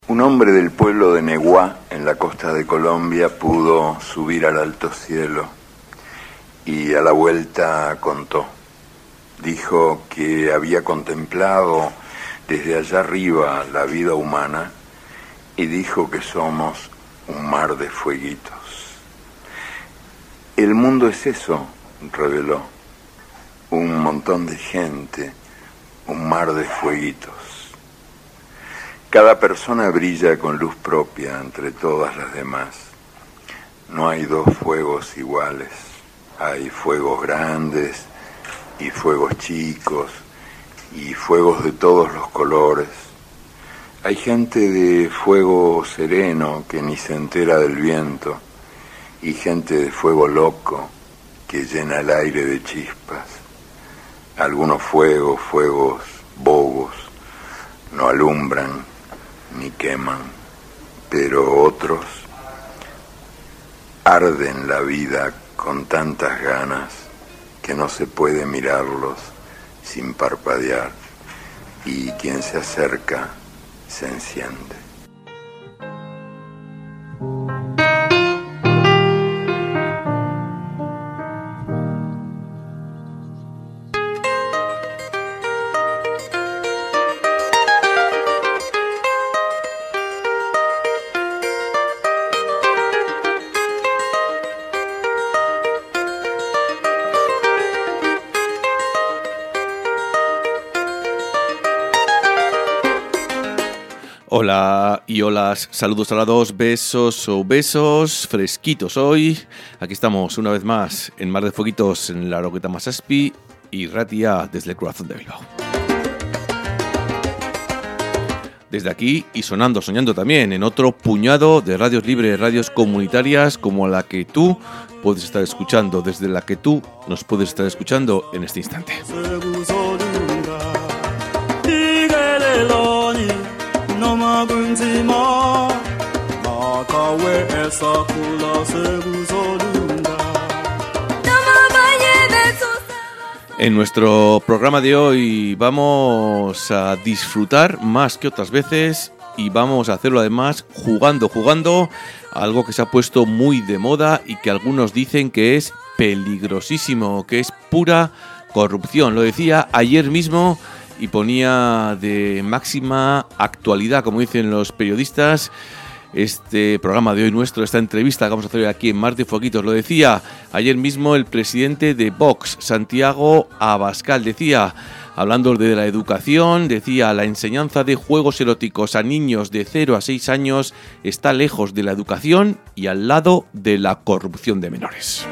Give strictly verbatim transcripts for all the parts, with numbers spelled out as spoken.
Un hombre del pueblo de Neguá, en la costa de Colombia, pudo subir al alto cielo y a la vuelta contó. Dijo que había contemplado desde allá arriba la vida humana y dijo que somos un mar de fueguitos. El mundo es eso, reveló, un montón de gente, un mar de fueguitos. Cada persona brilla con luz propia entre todas las demás. No hay dos fuegos iguales. Hay fuegos grandes y fuegos chicos y fuegos de todos los colores. Hay gente de fuego sereno que ni se entera del viento y gente de fuego loco que llena el aire de chispas. Algunos fuegos, fuegos bobos, no alumbran ni queman, pero otros arden la vida con tantas ganas que no se puede mirarlos sin parpadear, y quien se acerca se enciende. Hola y olas, saludos a la dos, besos o besos fresquitos hoy. Aquí estamos una vez más en Mar de Fueguitos en la Roqueta Masaspi y Ratia desde el corazón de Bilbao. Desde aquí y sonando, soñando también en otro puñado de radios libres, radios comunitarias como la que tú puedes estar escuchando, desde la que tú nos puedes estar escuchando en este instante. En nuestro programa de hoy vamos a disfrutar más que otras veces y vamos a hacerlo además jugando, jugando a algo que se ha puesto muy de moda y que algunos dicen que es peligrosísimo, que es pura corrupción. Lo decía ayer mismo y ponía de máxima actualidad, como dicen los periodistas, este programa de hoy nuestro, esta entrevista que vamos a hacer aquí en Mar de Fueguitos. Lo decía ayer mismo el presidente de Vox, Santiago Abascal, decía, hablando de la educación, decía, la enseñanza de juegos eróticos a niños de cero a seis años está lejos de la educación y al lado de la corrupción de menores.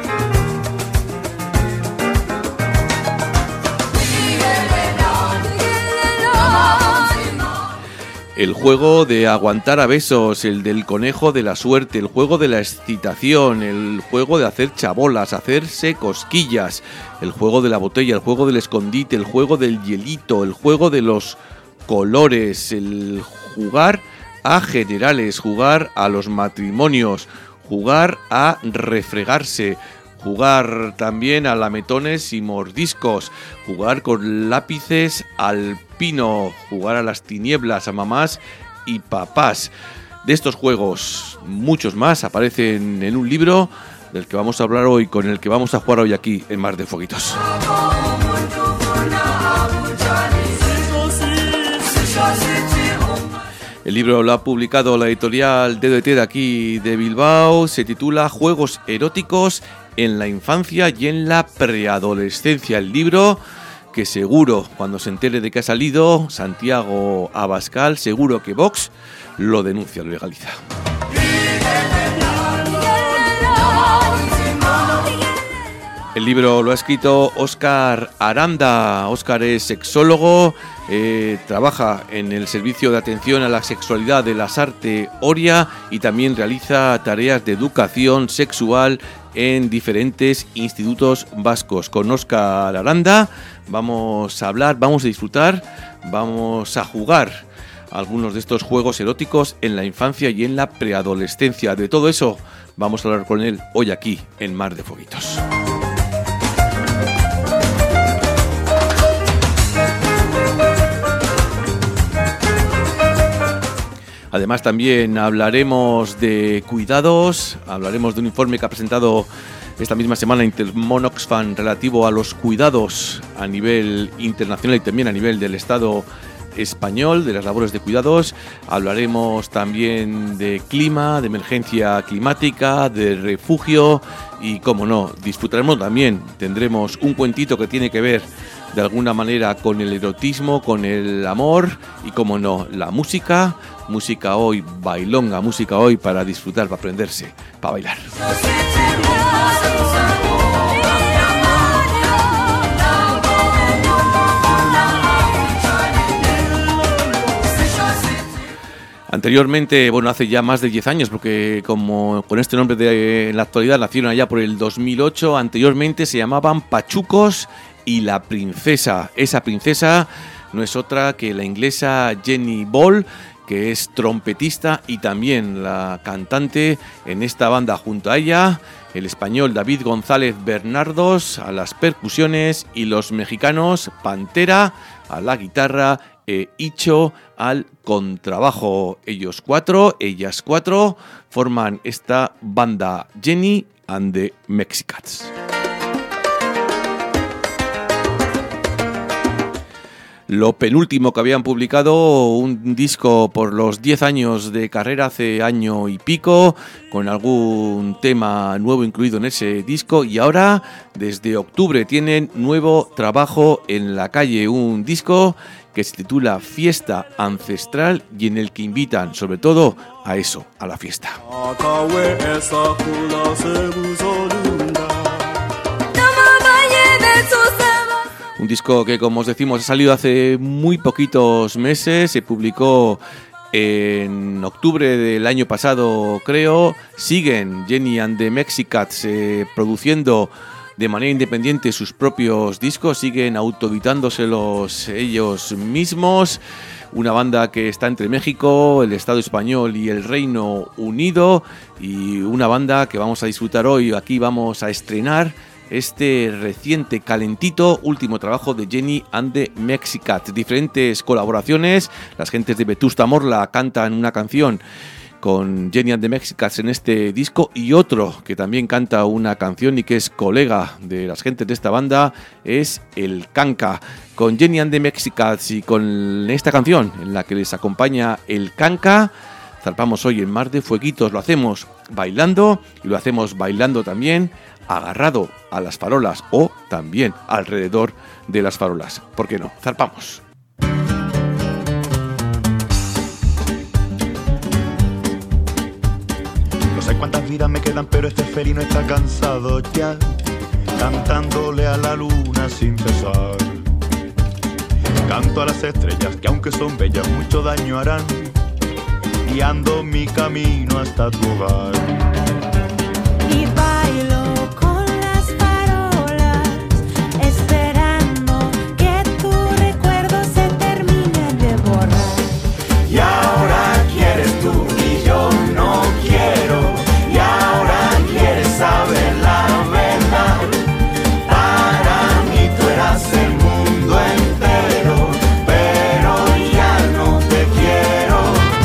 El juego de aguantar a besos, el del conejo de la suerte, el juego de la excitación, el juego de hacer chabolas, hacerse cosquillas, el juego de la botella, el juego del escondite, el juego del hielito, el juego de los colores, el jugar a generales, jugar a los matrimonios, jugar a refregarse, jugar también a lametones y mordiscos, jugar con lápices al pino, jugar a las tinieblas, a mamás y papás. De estos juegos, muchos más aparecen en un libro del que vamos a hablar hoy, con el que vamos a jugar hoy aquí en Mar de Fueguitos. El libro lo ha publicado la editorial D D T de aquí de Bilbao, se titula Juegos eróticos en la infancia y en la preadolescencia. El libro que seguro, cuando se entere de que ha salido Santiago Abascal, seguro que Vox lo denuncia, lo legaliza. El libro lo ha escrito Óscar Aranda. Óscar es sexólogo, eh, trabaja en el servicio de atención a la sexualidad de Lasarte Oria y también realiza tareas de educación sexual en diferentes institutos vascos. Con Óscar Aranda vamos a hablar, vamos a disfrutar, vamos a jugar algunos de estos juegos eróticos en la infancia y en la preadolescencia. De todo eso vamos a hablar con él hoy aquí en Mar de Fueguitos. Además también hablaremos de cuidados, hablaremos de un informe que ha presentado esta misma semana Intermón Oxfam relativo a los cuidados a nivel internacional y también a nivel del Estado español, de las labores de cuidados. Hablaremos también de clima, de emergencia climática, de refugio y, como no, disfrutaremos también, tendremos un cuentito que tiene que ver de alguna manera con el erotismo, con el amor y, como no, la música, música hoy bailonga, música hoy para disfrutar, para aprenderse, para bailar. Anteriormente, bueno, hace ya más de diez años, porque como con este nombre de, en la actualidad nacieron allá por el dos mil ocho, anteriormente se llamaban Pachucos y la Princesa. Esa princesa no es otra que la inglesa Jenny Ball, que es trompetista y también la cantante en esta banda. Junto a ella, el español David González Bernardos a las percusiones y los mexicanos Pantera a la guitarra e Icho al contrabajo. Ellos cuatro, ellas cuatro, forman esta banda Jenny and the Mexicats. Lo penúltimo que habían publicado, un disco por los diez años de carrera, hace año y pico, con algún tema nuevo incluido en ese disco, y ahora desde octubre tienen nuevo trabajo en la calle, un disco que se titula Fiesta Ancestral y en el que invitan sobre todo a eso, a la fiesta. Un disco que, como os decimos, ha salido hace muy poquitos meses, se publicó en octubre del año pasado, creo. Siguen Jenny and the Mexicats eh, produciendo de manera independiente sus propios discos, siguen autoeditándoselos ellos mismos. Una banda que está entre México, el Estado español y el Reino Unido, y una banda que vamos a disfrutar hoy. Aquí vamos a estrenar este reciente, calentito, último trabajo de Jenny and the Mexicats. Diferentes colaboraciones, las gentes de Vetusta Morla cantan una canción con Jenny and the Mexicats en este disco, y otro que también canta una canción y que es colega de las gentes de esta banda es el Canca. Con Jenny and the Mexicats y con esta canción en la que les acompaña el Canca, zarpamos hoy en Mar de Fueguitos. Lo hacemos bailando y lo hacemos bailando también agarrado a las farolas o también alrededor de las farolas. ¿Por qué no? Zarpamos. No sé cuántas vidas me quedan, pero este felino está cansado ya, cantándole a la luna sin cesar. Canto a las estrellas que, aunque son bellas, mucho daño harán, guiando mi camino hasta tu hogar. Y bailo con las farolas, esperando que tu recuerdo se termine de borrar. Y ahora quieres tú y yo no quiero, y ahora quieres saber la verdad. Para mí tú eras el mundo entero, pero ya no te quiero.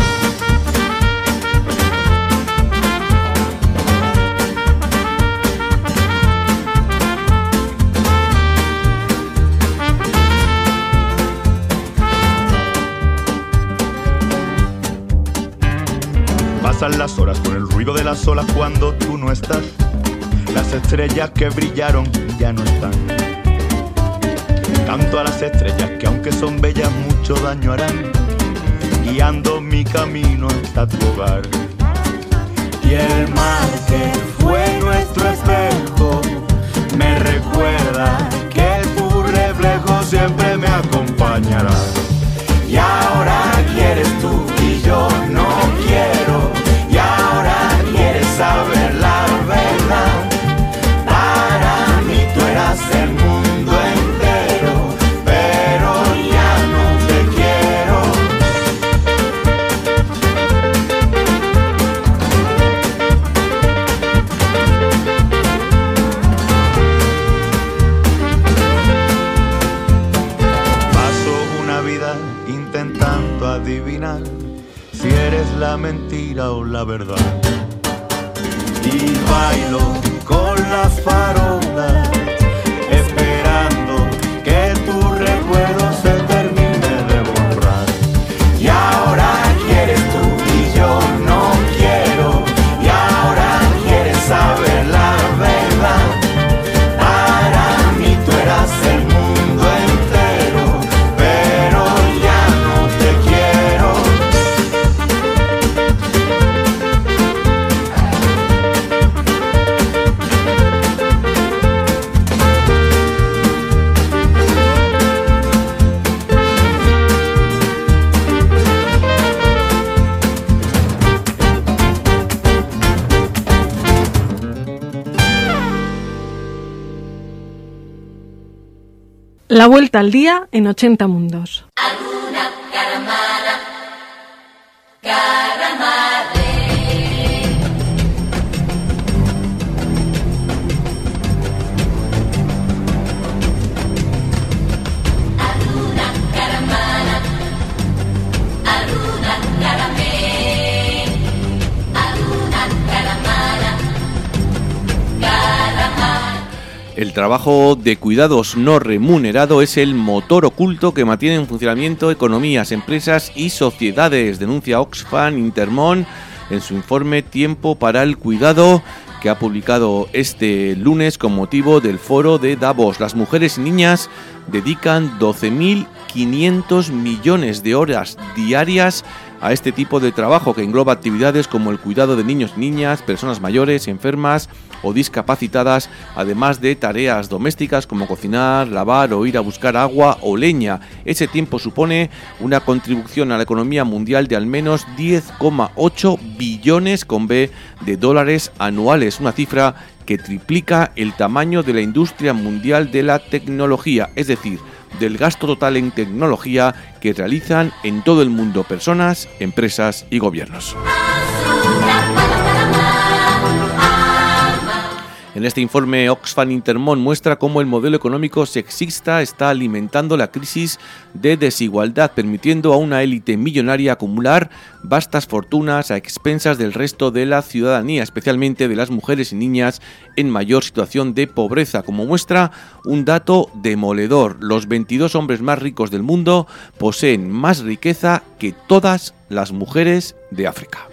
Pasan las horas con el ruido de las olas cuando tú no estás. Las estrellas que brillaron ya no están. Canto a las estrellas que, aunque son bellas, mucho daño harán, guiando mi camino hasta tu hogar. Y el mar que fue nuestro espejo me recuerda que tu reflejo siempre me acompañará. Y ahora quieres tú y yo no quiero, y ahora quieres saber la verdad. Para mí tú eras el mundo entero, pero ya no te quiero. Paso una vida intentando mentira o la verdad. Y bailo con las farolas, esperando que tu recuerdo se termine de borrar. Y ahora quieres tú y yo no quiero, y ahora quieres saber la verdad. Para mí tú eras el mundo entero, pero ya no te quiero. La vuelta al día en ochenta mundos. El trabajo de cuidados no remunerado es el motor oculto que mantiene en funcionamiento economías, empresas y sociedades, denuncia Oxfam Intermón en su informe Tiempo para el Cuidado, que ha publicado este lunes con motivo del foro de Davos. Las mujeres y niñas dedican doce mil quinientos millones de horas diarias a este tipo de trabajo, que engloba actividades como el cuidado de niños y niñas, personas mayores, enfermas o discapacitadas, además de tareas domésticas como cocinar, lavar o ir a buscar agua o leña. Ese tiempo supone una contribución a la economía mundial de al menos diez coma ocho billones con B de dólares anuales, una cifra que triplica el tamaño de la industria mundial de la tecnología, es decir, del gasto total en tecnología que realizan en todo el mundo personas, empresas y gobiernos. En este informe, Oxfam Intermón muestra cómo el modelo económico sexista está alimentando la crisis de desigualdad, permitiendo a una élite millonaria acumular vastas fortunas a expensas del resto de la ciudadanía, especialmente de las mujeres y niñas en mayor situación de pobreza. Como muestra un dato demoledor, los veintidós hombres más ricos del mundo poseen más riqueza que todas las mujeres de África.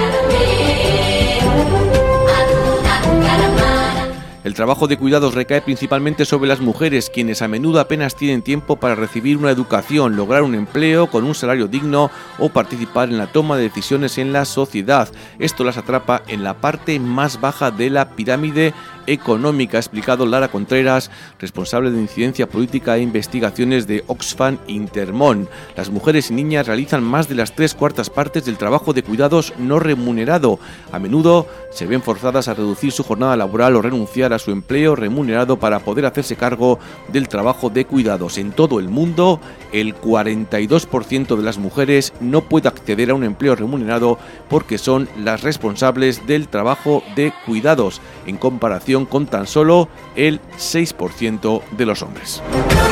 El trabajo de cuidados recae principalmente sobre las mujeres, quienes a menudo apenas tienen tiempo para recibir una educación, lograr un empleo con un salario digno o participar en la toma de decisiones en la sociedad. Esto las atrapa en la parte más baja de la pirámide económica, ha explicado Lara Contreras, responsable de incidencia política e investigaciones de Oxfam Intermón. Las mujeres y niñas realizan más de las tres cuartas partes del trabajo de cuidados no remunerado. A menudo se ven forzadas a reducir su jornada laboral o renunciar a su empleo remunerado para poder hacerse cargo del trabajo de cuidados. En todo el mundo, el cuarenta y dos por ciento de las mujeres no puede acceder a un empleo remunerado porque son las responsables del trabajo de cuidados, en comparación con tan solo el seis por ciento de los hombres.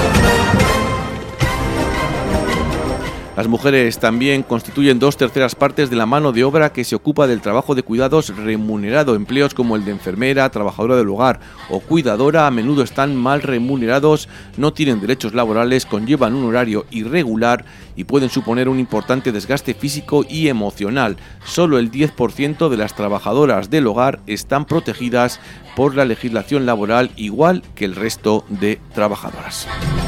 Las mujeres también constituyen dos terceras partes de la mano de obra que se ocupa del trabajo de cuidados remunerado. Empleos como el de enfermera, trabajadora del hogar o cuidadora a menudo están mal remunerados, no tienen derechos laborales, conllevan un horario irregular y pueden suponer un importante desgaste físico y emocional. Solo el diez por ciento de las trabajadoras del hogar están protegidas por la legislación laboral, igual que el resto de trabajadoras.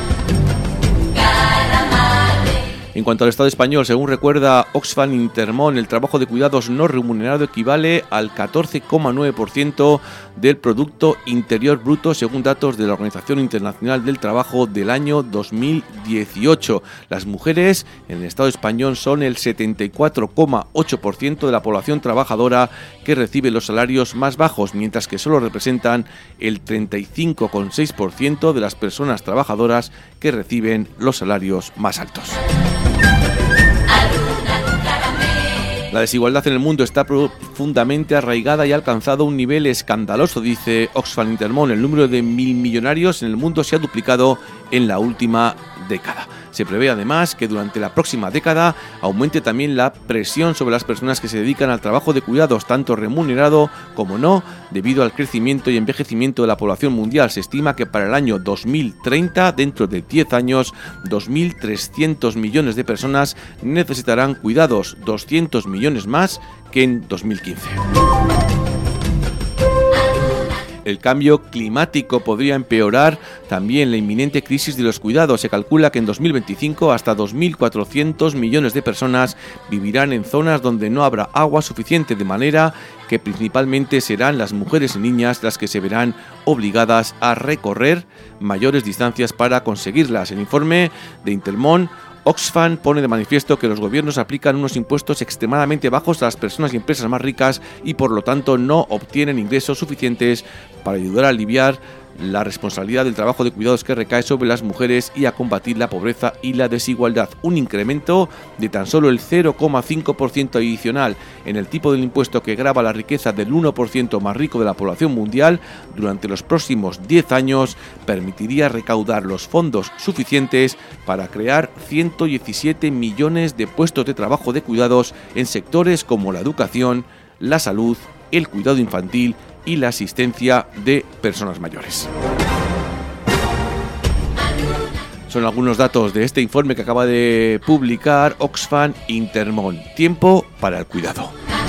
En cuanto al Estado español, según recuerda Oxfam Intermón, el trabajo de cuidados no remunerado equivale al catorce coma nueve por ciento del Producto Interior Bruto, según datos de la Organización Internacional del Trabajo del año dos mil dieciocho. Las mujeres en el Estado español son el setenta y cuatro coma ocho por ciento de la población trabajadora que recibe los salarios más bajos, mientras que solo representan el treinta y cinco coma seis por ciento de las personas trabajadoras que reciben los salarios más altos. La desigualdad en el mundo está profundamente arraigada y ha alcanzado un nivel escandaloso, dice Oxfam Intermón. El número de mil millonarios en el mundo se ha duplicado en la última década. Se prevé además que durante la próxima década aumente también la presión sobre las personas que se dedican al trabajo de cuidados, tanto remunerado como no, debido al crecimiento y envejecimiento de la población mundial. Se estima que para el año dos mil treinta, dentro de diez años, dos mil trescientos millones de personas necesitarán cuidados, doscientos millones más que en dos mil quince. El cambio climático podría empeorar también la inminente crisis de los cuidados. Se calcula que en dos mil veinticinco hasta dos mil cuatrocientos millones de personas vivirán en zonas donde no habrá agua suficiente, de manera que principalmente serán las mujeres y niñas las que se verán obligadas a recorrer mayores distancias para conseguirlas. El informe de Intermón Oxfam pone de manifiesto que los gobiernos aplican unos impuestos extremadamente bajos a las personas y empresas más ricas y por lo tanto no obtienen ingresos suficientes para ayudar a aliviar la responsabilidad del trabajo de cuidados que recae sobre las mujeres y a combatir la pobreza y la desigualdad. Un incremento de tan solo el cero coma cinco por ciento adicional en el tipo del impuesto que grava la riqueza del uno por ciento más rico de la población mundial durante los próximos diez años permitiría recaudar los fondos suficientes para crear ciento diecisiete millones de puestos de trabajo de cuidados en sectores como la educación, la salud, el cuidado infantil y la asistencia de personas mayores. Son algunos datos de este informe que acaba de publicar Oxfam Intermón. Tiempo para el cuidado.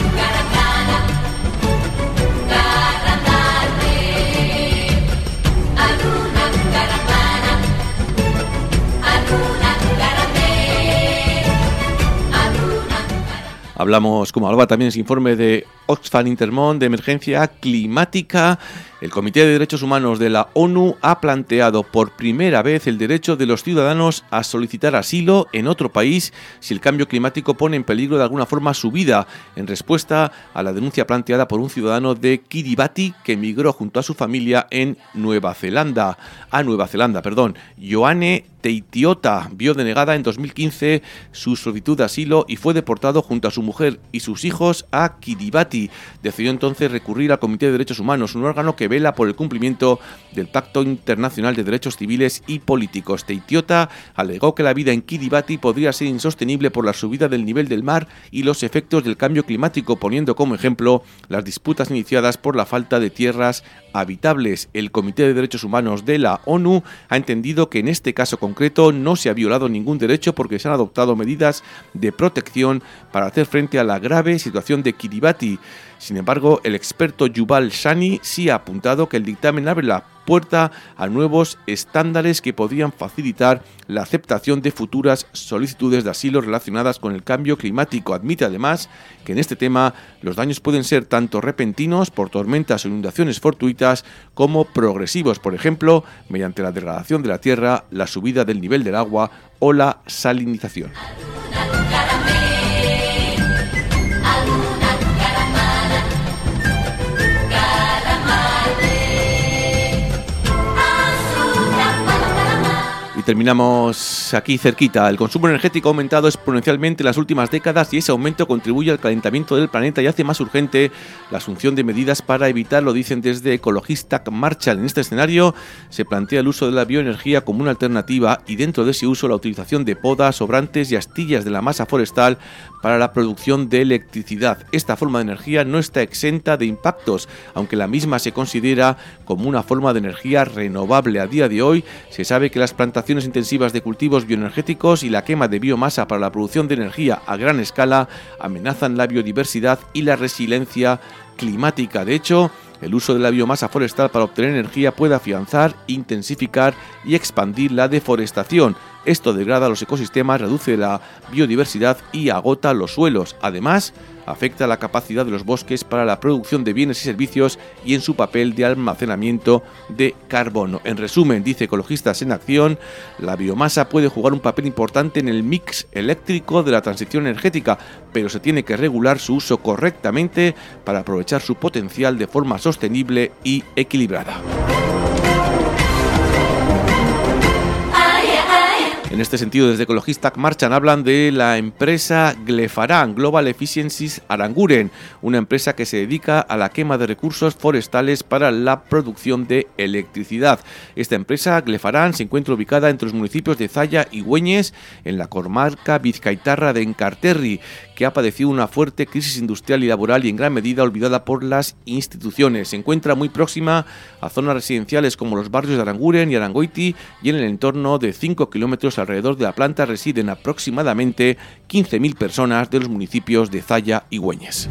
Hablamos, como hablaba también ese informe de Oxfam Intermón, de emergencia climática. El Comité de Derechos Humanos de la ONU ha planteado por primera vez el derecho de los ciudadanos a solicitar asilo en otro país si el cambio climático pone en peligro de alguna forma su vida, en respuesta a la denuncia planteada por un ciudadano de Kiribati que emigró junto a su familia en Nueva Zelanda, a Nueva Zelanda, perdón. Ioane Teitiota vio denegada en dos mil quince su solicitud de asilo y fue deportado junto a su mujer y sus hijos a Kiribati. Decidió entonces recurrir al Comité de Derechos Humanos, un órgano que vela por el cumplimiento del Pacto Internacional de Derechos Civiles y Políticos. Teitiota alegó que la vida en Kiribati podría ser insostenible por la subida del nivel del mar y los efectos del cambio climático, poniendo como ejemplo las disputas iniciadas por la falta de tierras habitables. El Comité de Derechos Humanos de la ONU ha entendido que en este caso concreto no se ha violado ningún derecho porque se han adoptado medidas de protección para hacer frente a la grave situación de Kiribati. Sin embargo, el experto Yuval Shani sí ha apuntado que el dictamen abre la puerta a nuevos estándares que podrían facilitar la aceptación de futuras solicitudes de asilo relacionadas con el cambio climático. Admite además que en este tema los daños pueden ser tanto repentinos por tormentas o inundaciones fortuitas como progresivos, por ejemplo, mediante la degradación de la tierra, la subida del nivel del agua o la salinización. Terminamos aquí cerquita. El consumo energético ha aumentado exponencialmente en las últimas décadas y ese aumento contribuye al calentamiento del planeta y hace más urgente la asunción de medidas para evitarlo, dicen desde Ecologistas Marshall. En este escenario se plantea el uso de la bioenergía como una alternativa y dentro de ese uso la utilización de podas, sobrantes y astillas de la masa forestal para la producción de electricidad. Esta forma de energía no está exenta de impactos, aunque la misma se considera como una forma de energía renovable. A día de hoy se sabe que las plantaciones intensivas de cultivos bioenergéticos y la quema de biomasa para la producción de energía a gran escala amenazan la biodiversidad y la resiliencia climática. De hecho, el uso de la biomasa forestal para obtener energía puede afianzar, intensificar y expandir la deforestación. Esto degrada los ecosistemas, reduce la biodiversidad y agota los suelos. Además, afecta la capacidad de los bosques para la producción de bienes y servicios y en su papel de almacenamiento de carbono. En resumen, dice Ecologistas en Acción, la biomasa puede jugar un papel importante en el mix eléctrico de la transición energética, pero se tiene que regular su uso correctamente para aprovechar su potencial de forma sostenible y equilibrada. En este sentido, desde Ecologistak Marchan hablan de la empresa Glefaran, Global Efficiencies Aranguren, una empresa que se dedica a la quema de recursos forestales para la producción de electricidad. Esta empresa, Glefaran, se encuentra ubicada entre los municipios de Zalla y Güeñes, en la comarca bizkaitarra de Enkarterri, que ha padecido una fuerte crisis industrial y laboral y en gran medida olvidada por las instituciones. Se encuentra muy próxima a zonas residenciales como los barrios de Aranguren y Arangoiti, y en el entorno de cinco kilómetros alrededor de la planta residen aproximadamente quince mil personas de los municipios de Zalla y Güeñes.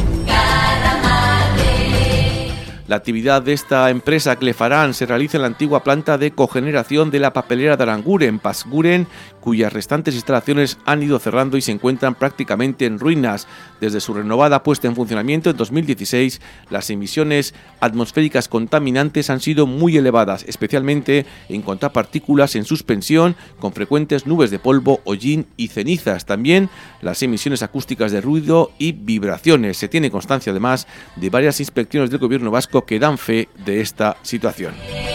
La actividad de esta empresa Glefaran se realiza en la antigua planta de cogeneración de la papelera de Aranguren, Pasguren, cuyas restantes instalaciones han ido cerrando y se encuentran prácticamente en ruinas. Desde su renovada puesta en funcionamiento en dos mil dieciséis, las emisiones atmosféricas contaminantes han sido muy elevadas, especialmente en cuanto a partículas en suspensión, con frecuentes nubes de polvo, hollín y cenizas. También las emisiones acústicas de ruido y vibraciones. Se tiene constancia además de varias inspecciones del gobierno vasco que dan fe de esta situación.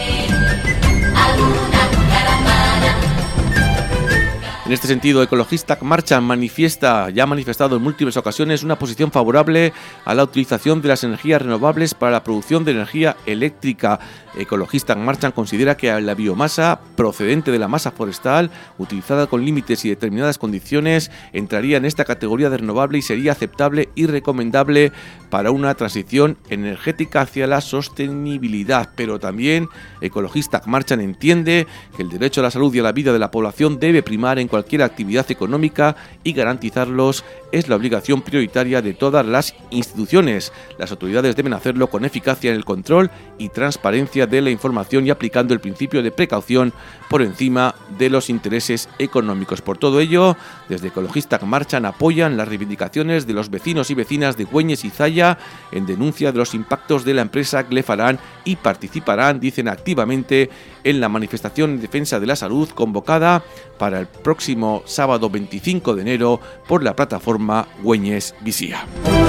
En este sentido, Ecologistak Marchan manifiesta, ya ha manifestado en múltiples ocasiones, una posición favorable a la utilización de las energías renovables para la producción de energía eléctrica. Ecologistak Marchan considera que la biomasa procedente de la masa forestal, utilizada con límites y determinadas condiciones, entraría en esta categoría de renovable y sería aceptable y recomendable para una transición energética hacia la sostenibilidad. Pero también Ecologistak Marchan entiende que el derecho a la salud y a la vida de la población debe primar en cualquier actividad económica y garantizarlos es la obligación prioritaria de todas las instituciones. Las autoridades deben hacerlo con eficacia en el control y transparencia de la información y aplicando el principio de precaución por encima de los intereses económicos. Por todo ello, desde Ecologistak Marchan apoyan las reivindicaciones de los vecinos y vecinas de Güeñes y Zalla en denuncia de los impactos de la empresa Glefaran y participarán, dicen, activamente en la manifestación en defensa de la salud convocada para el próximo sábado veinticinco de enero por la plataforma Güeñes Visía.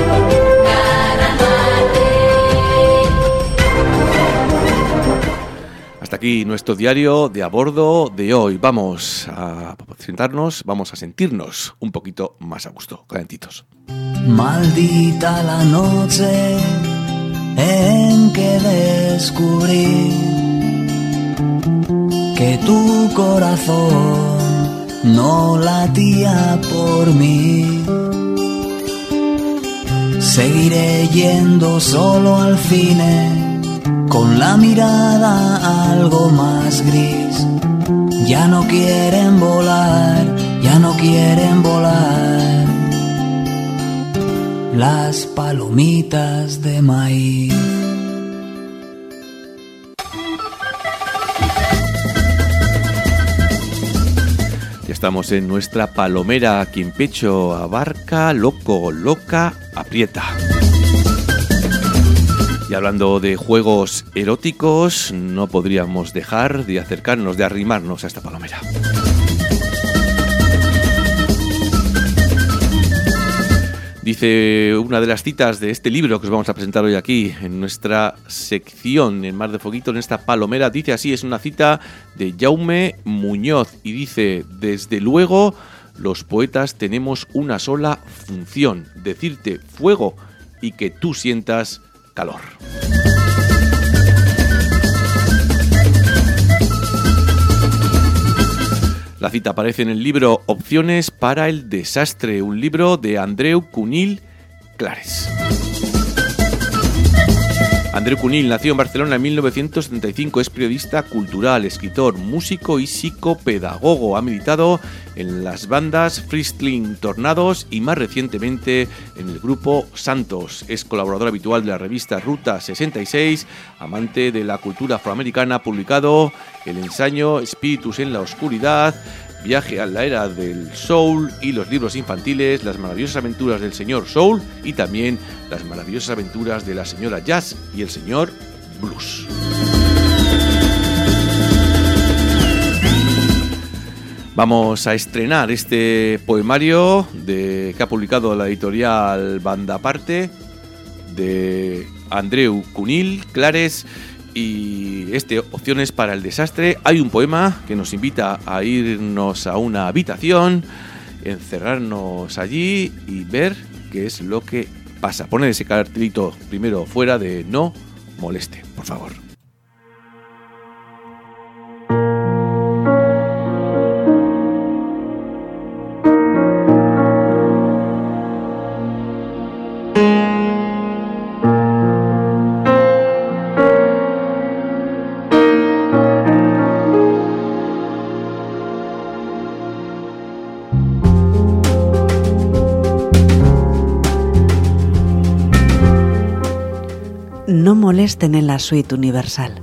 Hasta aquí nuestro diario de a bordo de hoy. Vamos a sentarnos, vamos a sentirnos un poquito más a gusto, calentitos. Maldita la noche en que descubrí que tu corazón no latía por mí. Seguiré yendo solo al cine con la mirada algo más gris. Ya no quieren volar, ya no quieren volar las palomitas de maíz. Ya estamos en nuestra palomera, quien pecho abarca, loco, loca, aprieta. Y hablando de juegos eróticos, no podríamos dejar de acercarnos, de arrimarnos a esta palomera. Dice una de las citas de este libro que os vamos a presentar hoy aquí, en nuestra sección en Mar de Foguito, en esta palomera, dice así, es una cita de Jaume Muñoz, y dice: desde luego, los poetas tenemos una sola función, decirte fuego y que tú sientas calor. La cita aparece en el libro Opciones para el desastre, un libro de Andreu Cunill Clares. Andreu Cunill nació en Barcelona en mil novecientos setenta y cinco, es periodista cultural, escritor, músico y psicopedagogo. Ha militado en las bandas Freestling Tornados y más recientemente en el grupo Santos. Es colaborador habitual de la revista Ruta sesenta y seis, amante de la cultura afroamericana, ha publicado el ensayo Espíritus en la Oscuridad, Viaje a la Era del Soul y los libros infantiles Las maravillosas aventuras del señor Soul y también Las maravillosas aventuras de la señora Jazz y el señor Blues. Vamos a estrenar este poemario de, que ha publicado la editorial Banda Aparte, de Andreu Cunill Clares, y este Opciones para el Desastre hay un poema que nos invita a irnos a una habitación, encerrarnos allí y ver qué es lo que pasa. Poner ese cartelito primero fuera de no moleste, por favor. No molesten en la suite universal.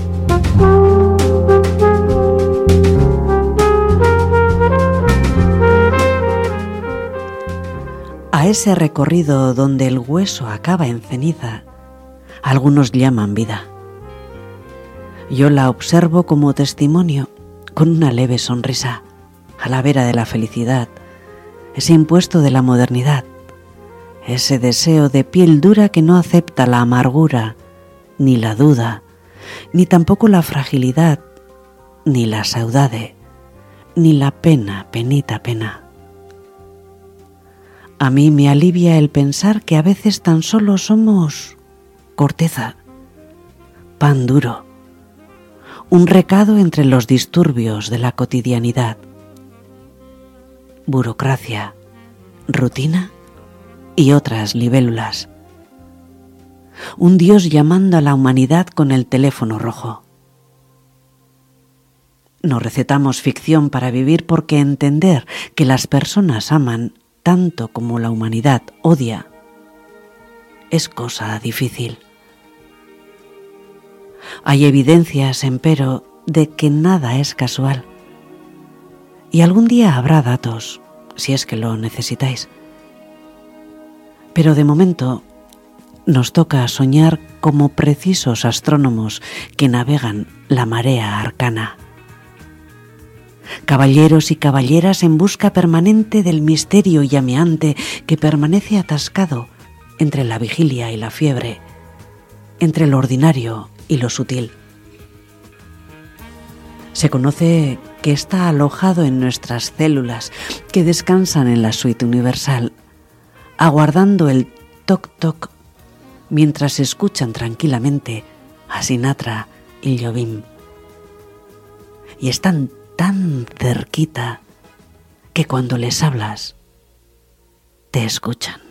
A ese recorrido donde el hueso acaba en ceniza, algunos llaman vida. Yo la observo como testimonio, con una leve sonrisa, a la vera de la felicidad, ese impuesto de la modernidad, ese deseo de piel dura que no acepta la amargura, ni la duda, ni tampoco la fragilidad, ni la saudade, ni la pena, penita pena. A mí me alivia el pensar que a veces tan solo somos corteza, pan duro, un recado entre los disturbios de la cotidianidad, burocracia, rutina y otras libélulas. Un Dios llamando a la humanidad con el teléfono rojo. No recetamos ficción para vivir porque entender que las personas aman tanto como la humanidad odia es cosa difícil. Hay evidencias, empero, de que nada es casual. Y algún día habrá datos, si es que lo necesitáis. Pero de momento nos toca soñar como precisos astrónomos que navegan la marea arcana. Caballeros y caballeras en busca permanente del misterio llameante que permanece atascado entre la vigilia y la fiebre, entre lo ordinario y lo sutil. Se conoce que está alojado en nuestras células que descansan en la suite universal, aguardando el toc-toc mientras escuchan tranquilamente a Sinatra y Jobim. Y están tan cerquita que cuando les hablas, te escuchan.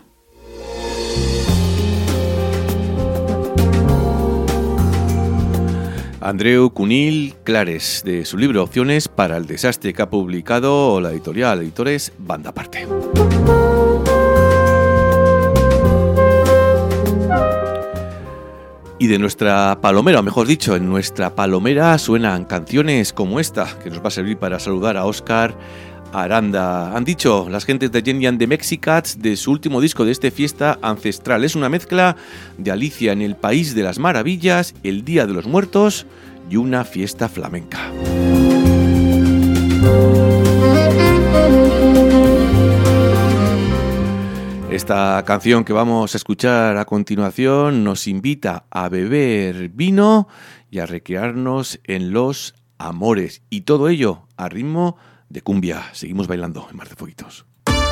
Andreu Cunil Clares, de su libro Opciones para el Desastre, que ha publicado la editorial Editores Banda Aparte. Y de nuestra palomera, o mejor dicho, en nuestra palomera suenan canciones como esta, que nos va a servir para saludar a Óscar Aranda. Han dicho las gentes de Genian de Mexicats de su último disco de este Fiesta Ancestral. Es una mezcla de Alicia en el País de las Maravillas, El Día de los Muertos y una fiesta flamenca. Esta canción que vamos a escuchar a continuación nos invita a beber vino y a recrearnos en los amores. Y todo ello a ritmo de cumbia. Seguimos bailando en Mar de Fueguitos.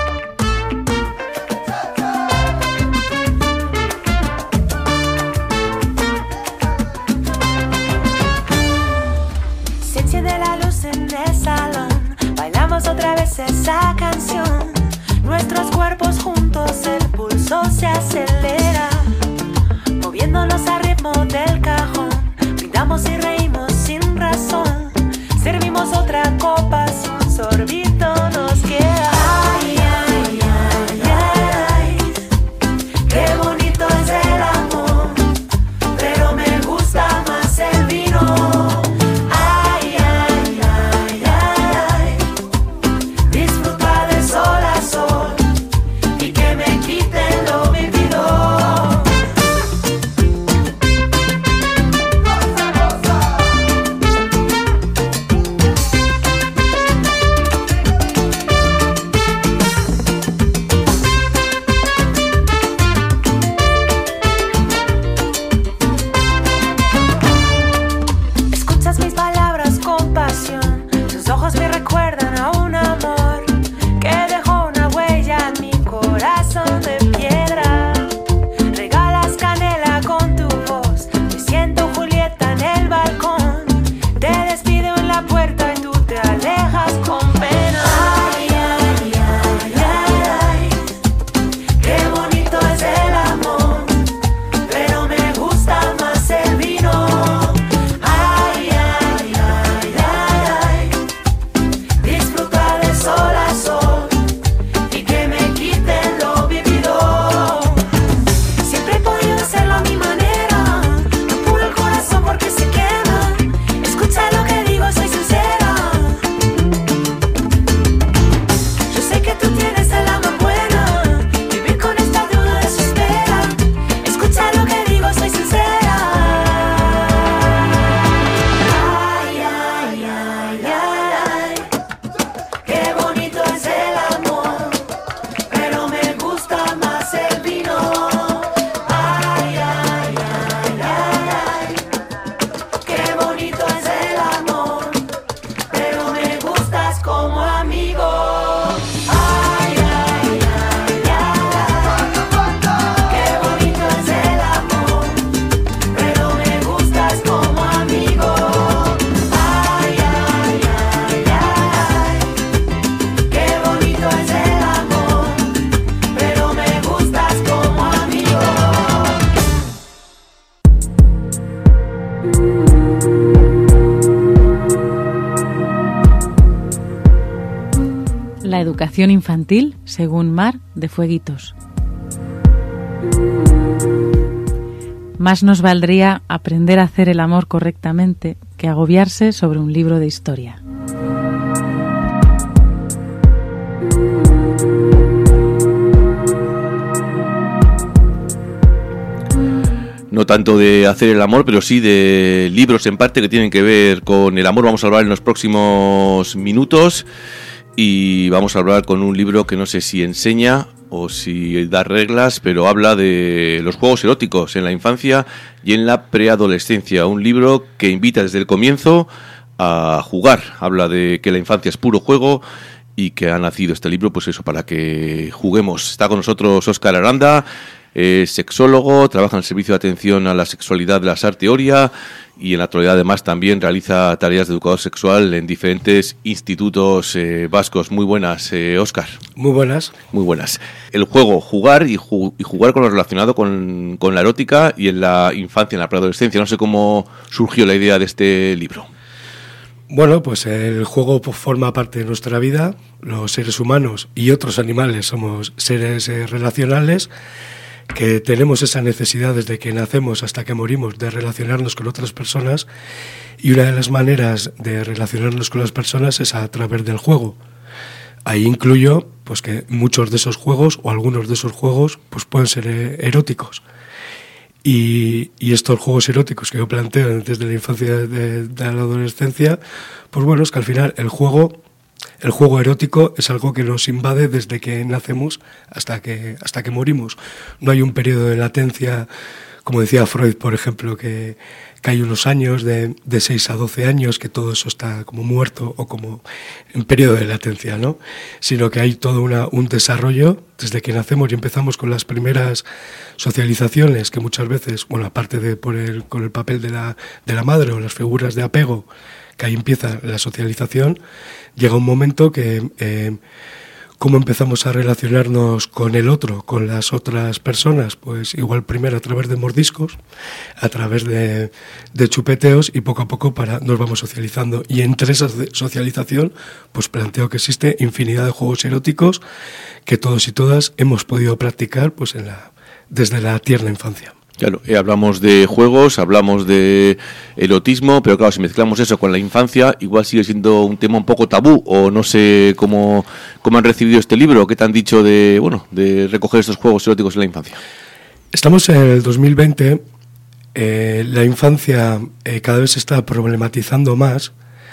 Se enciende la luz en el salón, bailamos otra vez esa canción. Nuestros cuerpos juntos, el pulso se acelera, moviéndonos al ritmo del cajón. Brindamos y reímos sin razón. Servimos otra copa, si un sorbito nos queda. Ay, ay, ay, ay, qué bonito es el amor, pero me gusta más el vino. Ay, ay, ay, ay, disfruta del sol a sol y que me quiten lo vivido. educación infantil según Mar de Fueguitos. Más nos valdría aprender a hacer el amor correctamente que agobiarse sobre un libro de historia. No tanto de hacer el amor, pero sí de libros en parte que tienen que ver con el amor. Vamos a hablar en los próximos minutos y vamos a hablar con un libro que no sé si enseña o si da reglas, pero habla de los juegos eróticos en la infancia y en la preadolescencia. Un libro que invita desde el comienzo a jugar. Habla de que la infancia es puro juego y que ha nacido este libro, pues eso, para que juguemos. Está con nosotros Óscar Aranda. Es sexólogo, trabaja en el servicio de atención a la sexualidad de la Sarte Oria y en la actualidad además también realiza tareas de educador sexual en diferentes institutos eh, vascos. Muy buenas, eh, Óscar. Muy buenas. Muy buenas. El juego, jugar y, ju- y jugar con lo relacionado con, con la erótica y en la infancia, en la preadolescencia. No sé cómo surgió la idea de este libro. Bueno, pues el juego pues, forma parte de nuestra vida. Los seres humanos y otros animales somos seres eh, relacionales, que tenemos esa necesidad desde que nacemos hasta que morimos de relacionarnos con otras personas, y una de las maneras de relacionarnos con las personas es a través del juego. Ahí incluyo pues que muchos de esos juegos o algunos de esos juegos pues pueden ser eh, eróticos. Y, y estos juegos eróticos que yo planteo desde la infancia de, de la adolescencia, pues bueno, es que al final el juego El juego erótico es algo que nos invade desde que nacemos hasta que, hasta que morimos. No hay un periodo de latencia, como decía Freud, por ejemplo, que, que hay unos años de, de seis a doce años que todo eso está como muerto o como en periodo de latencia, ¿no? Sino que hay todo una, un desarrollo desde que nacemos y empezamos con las primeras socializaciones que muchas veces, bueno, aparte de por el, con el papel de la, de la madre o las figuras de apego, que ahí empieza la socialización, llega un momento que eh, cómo empezamos a relacionarnos con el otro, con las otras personas, pues igual primero a través de mordiscos, a través de, de chupeteos, y poco a poco para, nos vamos socializando. Y entre esa socialización pues planteo que existe infinidad de juegos eróticos que todos y todas hemos podido practicar pues en la, desde la tierna infancia. Claro, eh, hablamos de juegos, hablamos de erotismo, pero claro, si mezclamos eso con la infancia, igual sigue siendo un tema un poco tabú, o no sé cómo, cómo han recibido este libro, qué te han dicho de, bueno, de recoger estos juegos eróticos en la infancia. Estamos en el dos mil veinte, eh, la infancia eh, cada vez se está problematizando más,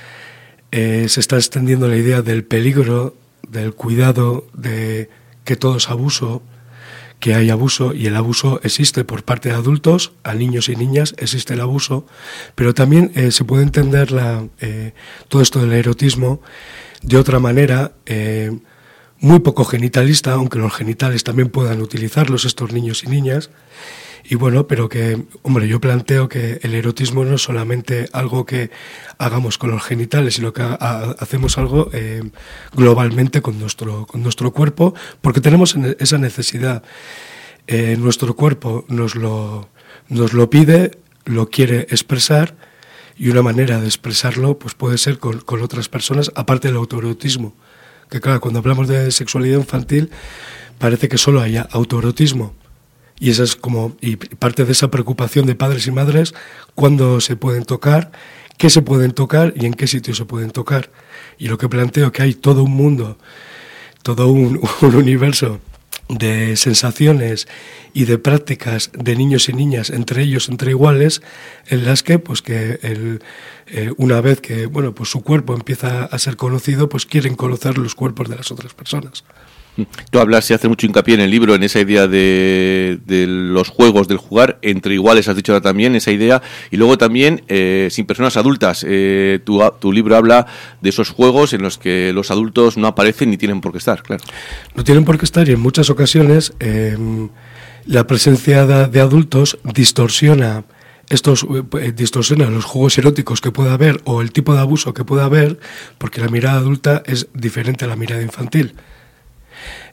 eh, se está extendiendo la idea del peligro, del cuidado, de que todo es abuso, que hay abuso, y el abuso existe por parte de adultos, a niños y niñas existe el abuso, pero también eh, se puede entender la, eh, todo esto del erotismo de otra manera, eh, muy poco genitalista, aunque los genitales también puedan utilizarlos estos niños y niñas, y bueno, pero que, hombre, yo planteo que el erotismo no es solamente algo que hagamos con los genitales, sino que a, a, hacemos algo eh, globalmente con nuestro, con nuestro cuerpo, porque tenemos esa necesidad. Eh, nuestro cuerpo nos lo, nos lo pide, lo quiere expresar, y una manera de expresarlo pues puede ser con, con otras personas, aparte del autoerotismo. Que claro, cuando hablamos de sexualidad infantil, parece que solo haya autoerotismo. Y esa es como y parte de esa preocupación de padres y madres, cuándo se pueden tocar, qué se pueden tocar y en qué sitios se pueden tocar. Y lo que planteo que hay todo un mundo, todo un, un universo de sensaciones y de prácticas de niños y niñas entre ellos, entre iguales, en las que pues que el, eh, una vez que bueno pues su cuerpo empieza a ser conocido, pues quieren conocer los cuerpos de las otras personas. Tú hablas, se hace mucho hincapié en el libro, en esa idea de, de los juegos, del jugar entre iguales, has dicho ahora también, esa idea, y luego también eh, sin personas adultas. Eh, tu, tu libro habla de esos juegos en los que los adultos no aparecen ni tienen por qué estar, claro. No tienen por qué estar, y en muchas ocasiones eh, la presencia de, de adultos distorsiona estos eh, distorsiona los juegos eróticos que pueda haber o el tipo de abuso que pueda haber, porque la mirada adulta es diferente a la mirada infantil.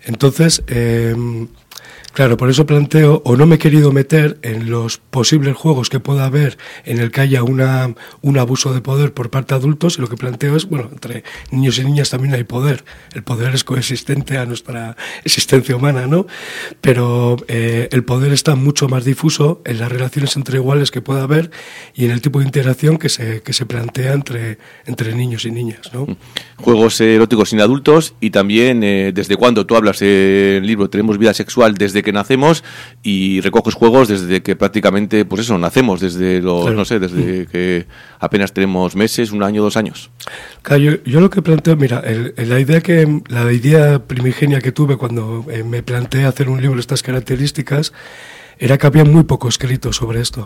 Entonces, eh, claro, por eso planteo, o no me he querido meter en los posibles juegos que pueda haber en el que haya una, un abuso de poder por parte de adultos, y lo que planteo es, bueno, entre niños y niñas también hay poder. El poder es coexistente a nuestra existencia humana, ¿no? Pero eh, el poder está mucho más difuso en las relaciones entre iguales que pueda haber y en el tipo de interacción que se, que se plantea entre, entre niños y niñas, ¿no? Juegos eróticos sin adultos, y también eh, desde cuándo tú hablas en el libro Tenemos vida sexual desde que nacemos, y recoges juegos desde que prácticamente, pues eso, nacemos, desde los, claro. no sé, desde que apenas tenemos meses, un año, dos años. Claro, yo, yo lo que planteo, mira, el, el, la idea que la idea primigenia que tuve cuando eh, me planteé hacer un libro de estas características era que había muy poco escrito sobre esto.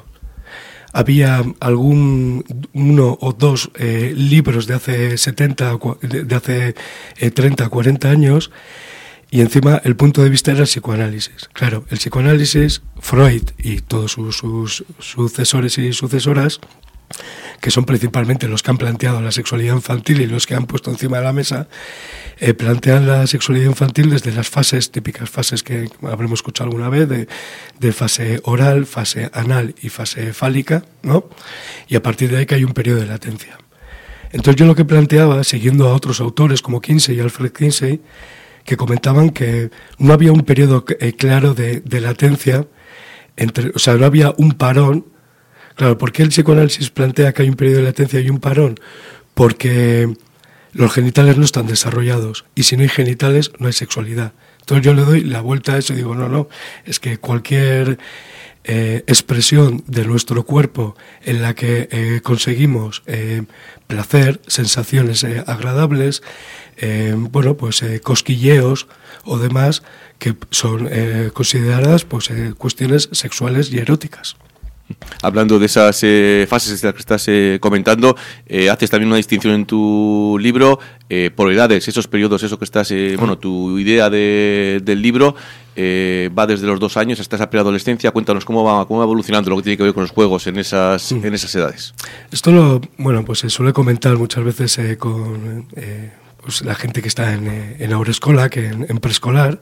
Había algún uno o dos eh, libros de hace setenta, de hace eh, treinta, cuarenta años. Y encima el punto de vista era el psicoanálisis. Claro, el psicoanálisis, Freud y todos sus, sus sucesores y sucesoras, que son principalmente los que han planteado la sexualidad infantil y los que han puesto encima de la mesa, eh, plantean la sexualidad infantil desde las fases, típicas fases que habremos escuchado alguna vez, de, de fase oral, fase anal y fase fálica, ¿no? Y a partir de ahí que hay un periodo de latencia. Entonces yo lo que planteaba, siguiendo a otros autores como Kinsey y Alfred Kinsey, que comentaban que no había un periodo eh, claro de, de latencia, entre, o sea, no había un parón. Claro, ¿por qué el psicoanálisis plantea que hay un periodo de latencia y un parón? Porque los genitales no están desarrollados, y si no hay genitales no hay sexualidad. Entonces yo le doy la vuelta a eso y digo, no, no, es que cualquier eh, expresión de nuestro cuerpo en la que eh, conseguimos eh, placer, sensaciones eh, agradables, Eh, bueno, pues eh, cosquilleos o demás, que son eh, consideradas pues eh, cuestiones sexuales y eróticas. Hablando de esas eh, fases de las que estás eh, comentando, eh, haces también una distinción en tu libro eh, por edades, esos periodos, eso que estás, eh, bueno, tu idea de, del libro eh, va desde los dos años hasta esa preadolescencia. Cuéntanos cómo va, cómo va evolucionando lo que tiene que ver con los juegos en esas, mm. en esas edades. Esto lo, bueno, pues se suele comentar muchas veces eh, con eh, pues la gente que está en, en Aurescola, que en, en preescolar,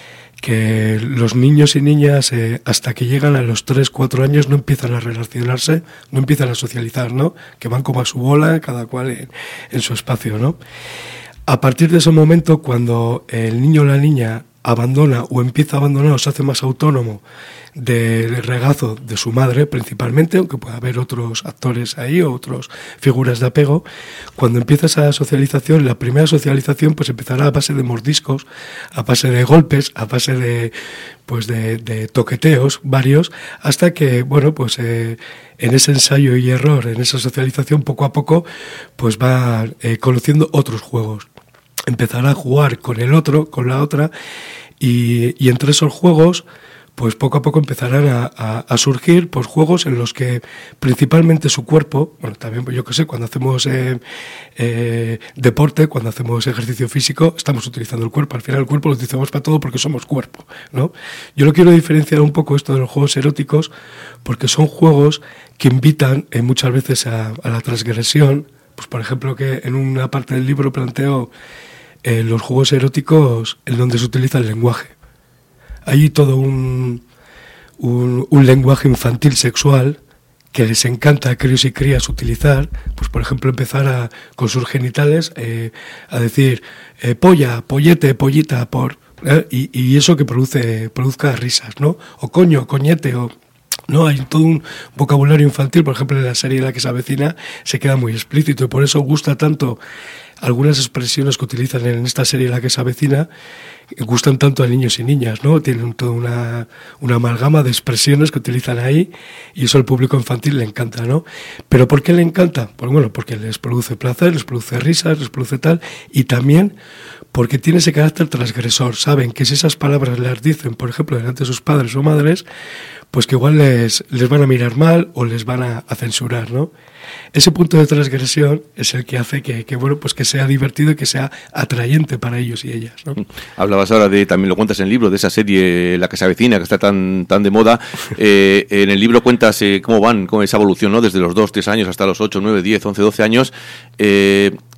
que los niños y niñas eh, hasta que llegan a los tres, cuatro años no empiezan a relacionarse, no empiezan a socializar, ¿no? Que van como a su bola, cada cual en, en su espacio, ¿no? A partir de ese momento, cuando el niño o la niña abandona o empieza a abandonar o se hace más autónomo del regazo de su madre principalmente, aunque pueda haber otros actores ahí o otras figuras de apego, cuando empieza esa socialización, la primera socialización pues empezará a base de mordiscos, a base de golpes, a base de pues de, de toqueteos varios, hasta que bueno pues eh, en ese ensayo y error, en esa socialización poco a poco pues va eh, conociendo otros juegos. Empezará a jugar con el otro, con la otra, y, y entre esos juegos pues poco a poco empezarán a, a, a surgir pues juegos en los que principalmente su cuerpo, bueno, también yo qué sé, cuando hacemos eh, eh, deporte, cuando hacemos ejercicio físico, estamos utilizando el cuerpo. Al final el cuerpo lo utilizamos para todo porque somos cuerpo, ¿no? Yo lo quiero diferenciar un poco esto de los juegos eróticos, porque son juegos que invitan eh, muchas veces a, a la transgresión. Pues por ejemplo, que en una parte del libro planteo eh, los juegos eróticos en donde se utiliza el lenguaje. Hay todo un, un, un lenguaje infantil sexual que les encanta a críos y crías utilizar, pues por ejemplo empezar a, con sus genitales eh, a decir eh, polla, pollete, pollita, por eh, y, y eso que produce produzca risas, ¿no? O coño, coñete, o no, hay todo un vocabulario infantil. Por ejemplo, en la serie La que se avecina se queda muy explícito y por eso gusta tanto algunas expresiones que utilizan en esta serie La que se avecina, gustan tanto a niños y niñas, ¿no? Tienen toda una, una amalgama de expresiones que utilizan ahí y eso al público infantil le encanta, ¿no? ¿Pero por qué le encanta? Pues bueno, porque les produce placer, les produce risas, les produce tal, y también porque tiene ese carácter transgresor. Saben que si esas palabras las dicen, por ejemplo, delante de sus padres o madres, pues que igual les, les van a mirar mal o les van a, a censurar, ¿no? Ese punto de transgresión es el que hace que, que bueno pues que sea divertido y que sea atrayente para ellos y ellas, ¿no? Hablabas ahora de, también lo cuentas en el libro, de esa serie La que se avecina, que está tan tan de moda. Eh, en el libro cuentas eh, cómo van con esa evolución, ¿no? Desde los dos, tres años hasta los ocho, nueve, diez, once, doce años. Eh,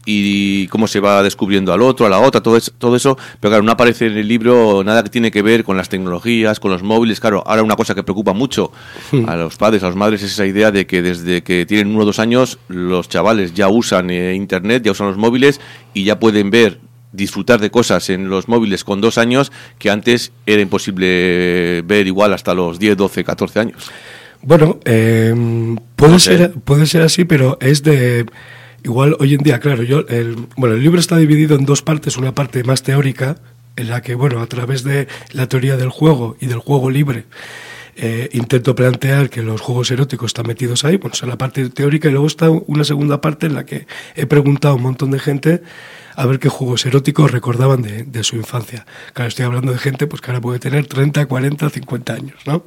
y cómo se va descubriendo al otro, a la otra, todo eso, todo eso, pero claro, no aparece en el libro nada que tiene que ver con las tecnologías, con los móviles. Claro, ahora una cosa que preocupa mucho sí. a los padres, a las madres, es esa idea de que desde que tienen uno o dos años los chavales ya usan eh, internet, ya usan los móviles y ya pueden ver, disfrutar de cosas en los móviles con dos años que antes era imposible ver igual hasta los diez, doce, catorce años. Bueno, eh, puede, no sé. ser, puede ser así, pero es de... Igual hoy en día, claro, yo el, bueno, el libro está dividido en dos partes, una parte más teórica, en la que, bueno, a través de la teoría del juego y del juego libre, eh, intento plantear que los juegos eróticos están metidos ahí, bueno, esa es la parte teórica, y luego está una segunda parte en la que he preguntado a un montón de gente a ver qué juegos eróticos recordaban de, de su infancia. Claro, estoy hablando de gente pues que ahora puede tener treinta, cuarenta, cincuenta años, ¿no?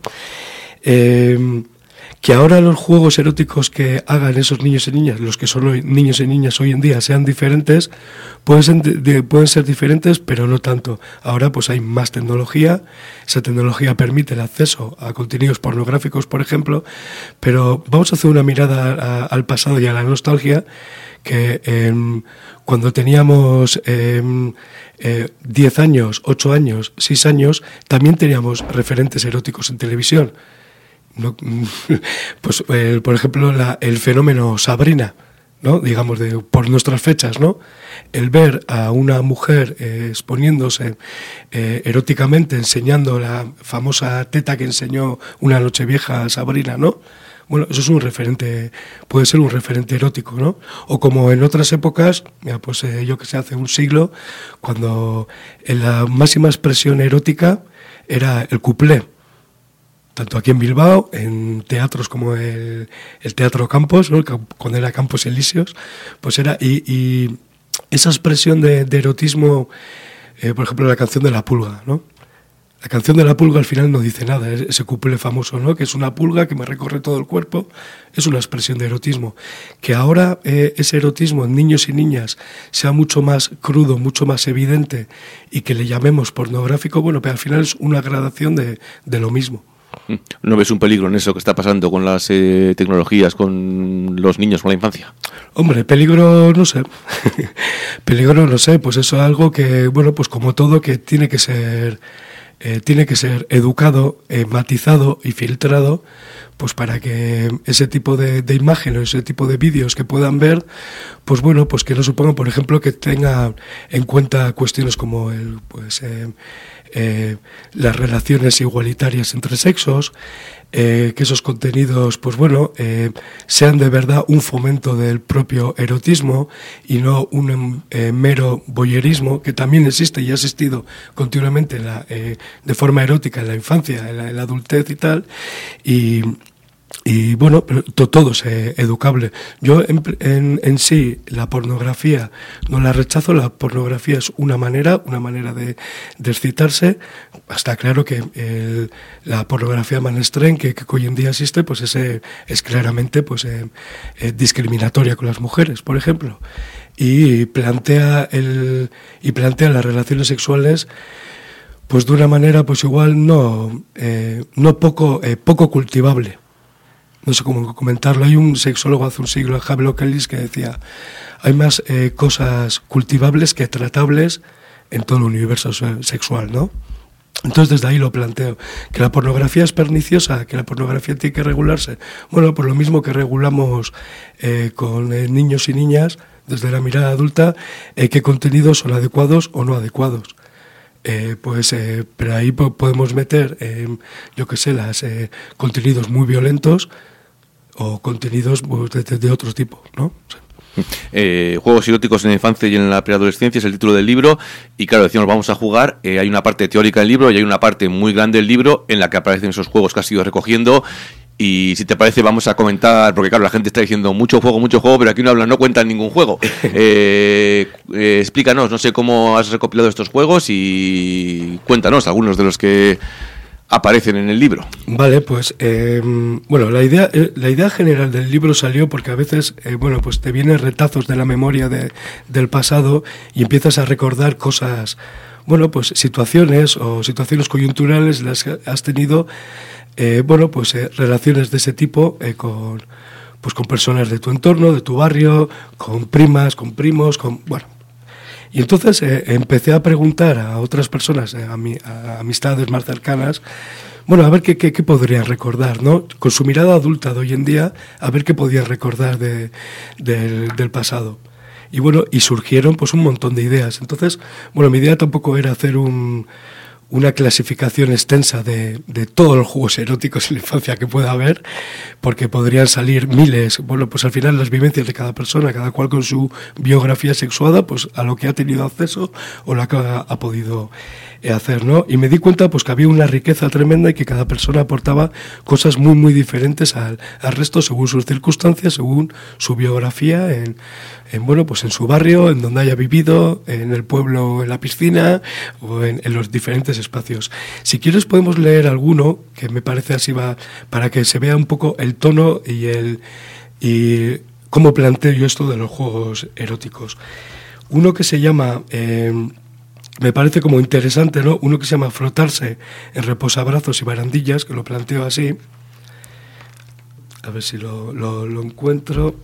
Eh... Que ahora los juegos eróticos que hagan esos niños y niñas, los que son hoy, niños y niñas hoy en día, sean diferentes, pueden ser, de, pueden ser diferentes, pero no tanto. Ahora pues hay más tecnología, esa tecnología permite el acceso a contenidos pornográficos, por ejemplo, pero vamos a hacer una mirada a, al pasado y a la nostalgia, que eh, cuando teníamos eh, eh, diez años, ocho años, seis años, también teníamos referentes eróticos en televisión. No, pues eh, por ejemplo la, el fenómeno Sabrina, ¿no? Digamos de por nuestras fechas, ¿no? El ver a una mujer eh, exponiéndose eh, eróticamente, enseñando la famosa teta que enseñó una Nochevieja a Sabrina, ¿no? Bueno, eso es un referente, puede ser un referente erótico, ¿no? O como en otras épocas, mira, pues eh, yo que sé, hace un siglo, cuando en la máxima expresión erótica era el cuplé. Tanto aquí en Bilbao, en teatros como el, el Teatro Campos, ¿no? Cuando era Campos Elíseos, pues era, y, y esa expresión de, de erotismo, eh, por ejemplo, la canción de La Pulga, ¿no? La canción de La Pulga al final no dice nada, ese cuplé famoso, ¿no? Que es una pulga que me recorre todo el cuerpo, es una expresión de erotismo. Que ahora eh, ese erotismo en niños y niñas sea mucho más crudo, mucho más evidente, y que le llamemos pornográfico, bueno, pero al final es una gradación de, de lo mismo. ¿No ves un peligro en eso que está pasando con las eh, tecnologías, con los niños, con la infancia? Hombre, peligro no sé. Peligro no sé, pues eso es algo que, bueno, pues como todo que tiene que ser, eh, tiene que ser educado, eh, matizado y filtrado, pues para que ese tipo de, de imágenes, ese tipo de vídeos que puedan ver, pues bueno, pues que no supongan, por ejemplo, que tenga en cuenta cuestiones como el, pues, eh, Eh, las relaciones igualitarias entre sexos, eh, que esos contenidos, pues bueno, eh, sean de verdad un fomento del propio erotismo y no un eh, mero voyerismo, que también existe y ha existido continuamente en la, eh, de forma erótica en la infancia, en la, en la adultez y tal, y Y bueno, pero to, todo es eh, educable. Yo en, en, en sí la pornografía no la rechazo, la pornografía es una manera, una manera de, de excitarse. Está claro que el, la pornografía mainstream que, que hoy en día existe, pues es, es claramente pues eh, eh, discriminatoria con las mujeres, por ejemplo, y plantea el y plantea las relaciones sexuales pues de una manera pues igual no eh, no poco eh, poco cultivable. No sé cómo comentarlo. Hay un sexólogo hace un siglo, Havelock Ellis, que decía: hay más eh, cosas cultivables que tratables en todo el universo sexual, ¿no? Entonces desde ahí lo planteo. ¿Que la pornografía es perniciosa? ¿Que la pornografía tiene que regularse? Bueno, por lo mismo que regulamos eh, con eh, niños y niñas, desde la mirada adulta, eh, qué contenidos son adecuados o no adecuados. Eh, pues eh, pero ahí po- podemos meter, eh, yo qué sé, las eh, contenidos muy violentos, o contenidos pues, de, de otro tipo, ¿no? Sí. Eh, juegos eróticos en la infancia y en la preadolescencia es el título del libro, y claro, decimos vamos a jugar, eh, hay una parte teórica del libro y hay una parte muy grande del libro en la que aparecen esos juegos que has ido recogiendo. Y si te parece vamos a comentar, porque claro, la gente está diciendo mucho juego, mucho juego, pero aquí no hablan, no cuentan ningún juego. eh, eh, explícanos, no sé cómo has recopilado estos juegos y cuéntanos algunos de los que aparecen en el libro. Vale, pues eh, bueno, la idea eh, la idea general del libro salió porque a veces eh, bueno, pues te vienen retazos de la memoria de, del pasado y empiezas a recordar cosas, bueno, pues situaciones o situaciones coyunturales las que has tenido, eh, bueno, pues eh, relaciones de ese tipo eh, con pues con personas de tu entorno, de tu barrio, con primas, con primos, con bueno. Y entonces eh, empecé a preguntar a otras personas, eh, a, mi, a amistades más cercanas, bueno, a ver qué, qué, qué podrían recordar, ¿no? Con su mirada adulta de hoy en día, a ver qué podían recordar de, de, del pasado. Y bueno, y surgieron pues un montón de ideas. Entonces, bueno, mi idea tampoco era hacer un, una clasificación extensa de, de todos los juegos eróticos en la infancia que pueda haber, porque podrían salir miles. Bueno, pues al final las vivencias de cada persona, cada cual con su biografía sexuada, pues a lo que ha tenido acceso o lo que ha, ha podido hacer, ¿no? Y me di cuenta pues que había una riqueza tremenda y que cada persona aportaba cosas muy muy diferentes al, al resto según sus circunstancias, según su biografía en, en bueno pues en su barrio, en donde haya vivido, en el pueblo, en la piscina o en, en los diferentes espacios. Si quieres podemos leer alguno que me parece así va para que se vea un poco el tono y el y cómo planteo yo esto de los juegos eróticos. Uno que se llama eh, me parece como interesante, ¿no? Uno que se llama Frotarse en reposabrazos y barandillas, que lo planteo así. A ver si lo, lo, lo encuentro.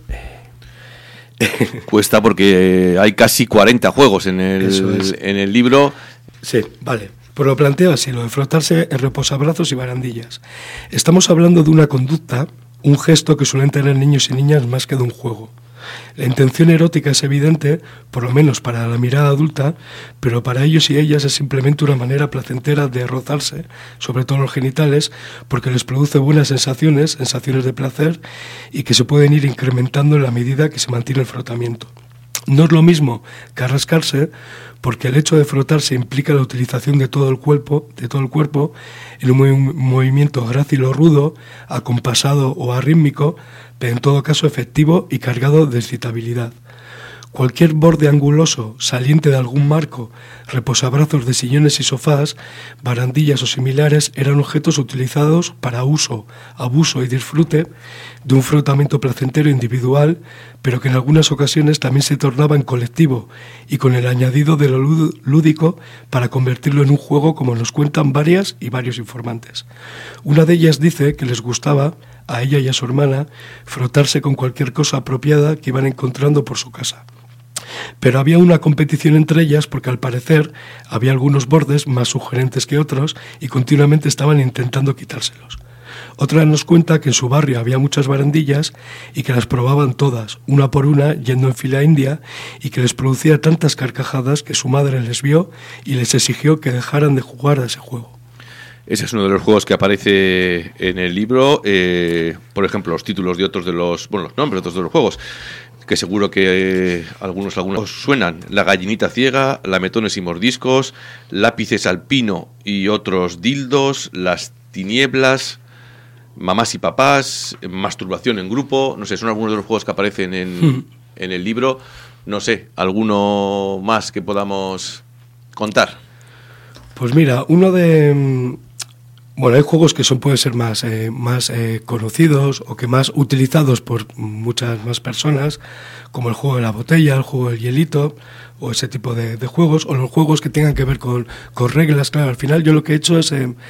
Cuesta porque hay casi cuarenta juegos en el, en el libro. Sí, vale. Pues lo planteo así, lo de frotarse en reposabrazos y barandillas. Estamos hablando de una conducta, un gesto que suelen tener niños y niñas más que de un juego. La intención erótica es evidente, por lo menos para la mirada adulta, pero para ellos y ellas es simplemente una manera placentera de rozarse, sobre todo los genitales, porque les produce buenas sensaciones, sensaciones de placer, y que se pueden ir incrementando en la medida que se mantiene el frotamiento. No es lo mismo que rascarse, porque el hecho de frotarse implica la utilización de todo el cuerpo, de todo el cuerpo, en un movimiento grácil o rudo, acompasado o arrítmico, pero en todo caso efectivo y cargado de excitabilidad. Cualquier borde anguloso, saliente de algún marco, reposabrazos de sillones y sofás, barandillas o similares, eran objetos utilizados para uso, abuso y disfrute de un frotamiento placentero individual, pero que en algunas ocasiones también se tornaba en colectivo y con el añadido de lo lúdico para convertirlo en un juego, como nos cuentan varias y varios informantes. Una de ellas dice que les gustaba, a ella y a su hermana, frotarse con cualquier cosa apropiada que iban encontrando por su casa. Pero había una competición entre ellas porque al parecer había algunos bordes más sugerentes que otros y continuamente estaban intentando quitárselos. Otra nos cuenta que en su barrio había muchas barandillas y que las probaban todas, una por una, yendo en fila india, y que les producía tantas carcajadas que su madre les vio y les exigió que dejaran de jugar a ese juego. Ese es uno de los juegos que aparece en el libro, eh, por ejemplo, los títulos de otros de los, bueno, los nombres de otros de los juegos, que seguro que eh, algunos algunos suenan: La gallinita ciega, lametones y mordiscos, lápices alpino y otros dildos, las tinieblas, mamás y papás, masturbación en grupo. No sé, son algunos de los juegos que aparecen en, mm. en el libro. No sé, ¿alguno más que podamos contar? Pues mira, uno de... Bueno, hay juegos que son pueden ser más, eh, más eh, conocidos o que más utilizados por muchas más personas, como el juego de la botella, el juego del hielito, o ese tipo de, de juegos, o los juegos que tengan que ver con, con reglas. Claro, al final yo lo que he hecho es, eh,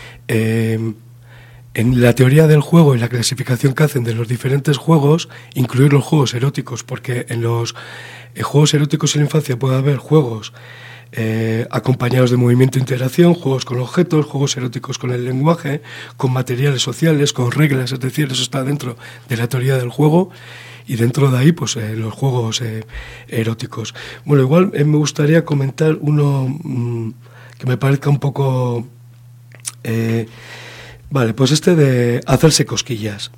eh, en la teoría del juego y la clasificación que hacen de los diferentes juegos, incluir los juegos eróticos, porque en los eh, juegos eróticos en la infancia puede haber juegos Eh, acompañados de movimiento e interacción, juegos con objetos, juegos eróticos con el lenguaje, con materiales sociales, con reglas, es decir, eso está dentro de la teoría del juego y dentro de ahí pues eh, los juegos eh, eróticos. Bueno, igual eh, me gustaría comentar uno mmm, que me parezca un poco... Eh, vale, pues este de hacerse cosquillas.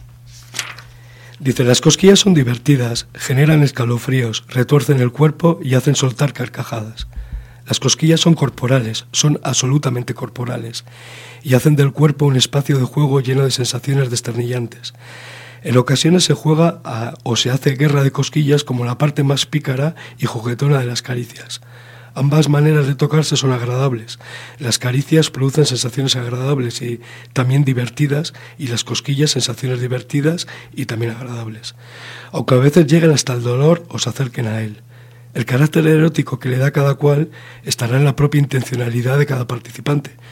Dice, las cosquillas son divertidas, generan escalofríos, retuercen el cuerpo y hacen soltar carcajadas. Las cosquillas son corporales, son absolutamente corporales, y hacen del cuerpo un espacio de juego lleno de sensaciones desternillantes. En ocasiones se juega a, o se hace guerra de cosquillas como la parte más pícara y juguetona de las caricias. Ambas maneras de tocarse son agradables. Las caricias producen sensaciones agradables y también divertidas, y las cosquillas sensaciones divertidas y también agradables, aunque a veces lleguen hasta el dolor o se acerquen a él. El carácter erótico que le da cada cual estará en la propia intencionalidad de cada participante,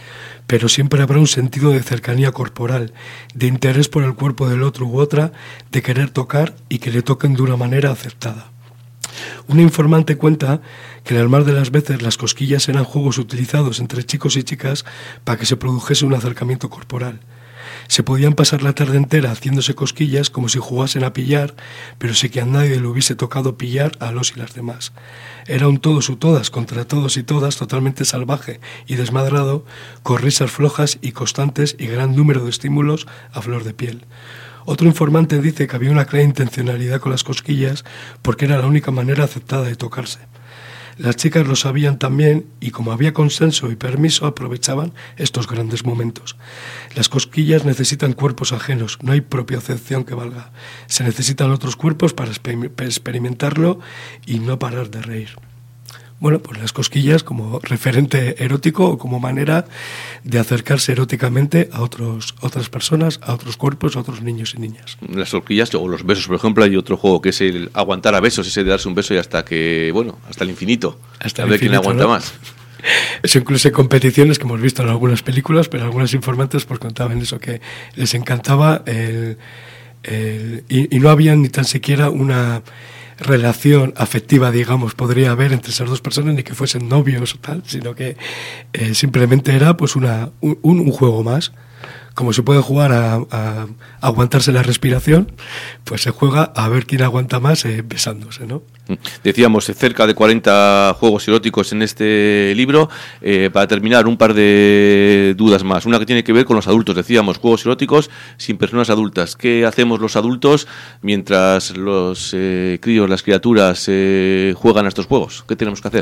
pero siempre habrá un sentido de cercanía corporal, de interés por el cuerpo del otro u otra, de querer tocar y que le toquen de una manera aceptada. Un informante cuenta que en el mar de las veces las cosquillas eran juegos utilizados entre chicos y chicas para que se produjese un acercamiento corporal. Se podían pasar la tarde entera haciéndose cosquillas como si jugasen a pillar, pero sin que a nadie le hubiese tocado pillar a los y las demás. Era un todos u todas contra todos y todas, totalmente salvaje y desmadrado, con risas flojas y constantes y gran número de estímulos a flor de piel. Otro informante dice que había una clara intencionalidad con las cosquillas porque era la única manera aceptada de tocarse. Las chicas lo sabían también y como había consenso y permiso aprovechaban estos grandes momentos. Las cosquillas necesitan cuerpos ajenos, no hay propiocepción que valga. Se necesitan otros cuerpos para experimentarlo y no parar de reír. Bueno, pues las cosquillas como referente erótico o como manera de acercarse eróticamente a otros, otras personas, a otros cuerpos, a otros niños y niñas. Las cosquillas o los besos, por ejemplo, hay otro juego que es el aguantar a besos, ese de darse un beso y hasta que, bueno, hasta el infinito. Hasta a el ver infinito, quién aguanta ¿no? más. Eso incluso hay competiciones que hemos visto en algunas películas, pero algunos informantes pues contaban eso, que les encantaba el, el y, y no había ni tan siquiera una relación afectiva, digamos, podría haber entre esas dos personas, ni que fuesen novios o tal, sino que eh, simplemente era pues una un, un juego más. Como se puede jugar a, a, a aguantarse la respiración, pues se juega a ver quién aguanta más eh, besándose, ¿no? Decíamos, cerca de cuarenta juegos eróticos en este libro. Eh, para terminar, un par de dudas más. Una que tiene que ver con los adultos. Decíamos, juegos eróticos sin personas adultas. ¿Qué hacemos los adultos mientras los eh, críos, las criaturas eh, juegan a estos juegos? ¿Qué tenemos que hacer?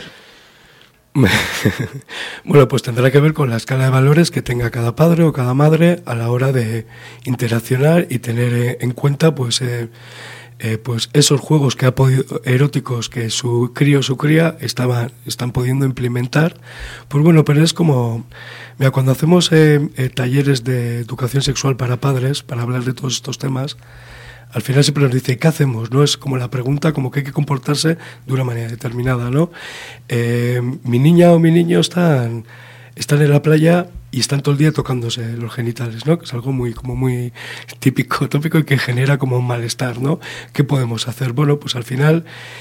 Bueno, pues tendrá que ver con la escala de valores que tenga cada padre o cada madre a la hora de interaccionar y tener eh, en cuenta pues eh, eh, pues esos juegos que ha podido, eróticos que su crío o su cría estaban, están pudiendo implementar. Pues bueno, pero es como, mira, cuando hacemos eh, eh, talleres de educación sexual para padres, para hablar de todos estos temas, al final siempre nos dice, ¿qué hacemos? ¿No? Es como la pregunta, como que hay que comportarse de una manera determinada, ¿no? Eh, mi niña o mi niño están, están en la playa y están todo el día tocándose los genitales, ¿no? Que es algo muy, como muy típico, tópico y que genera como un malestar, ¿no? ¿Qué podemos hacer? Bueno, pues al final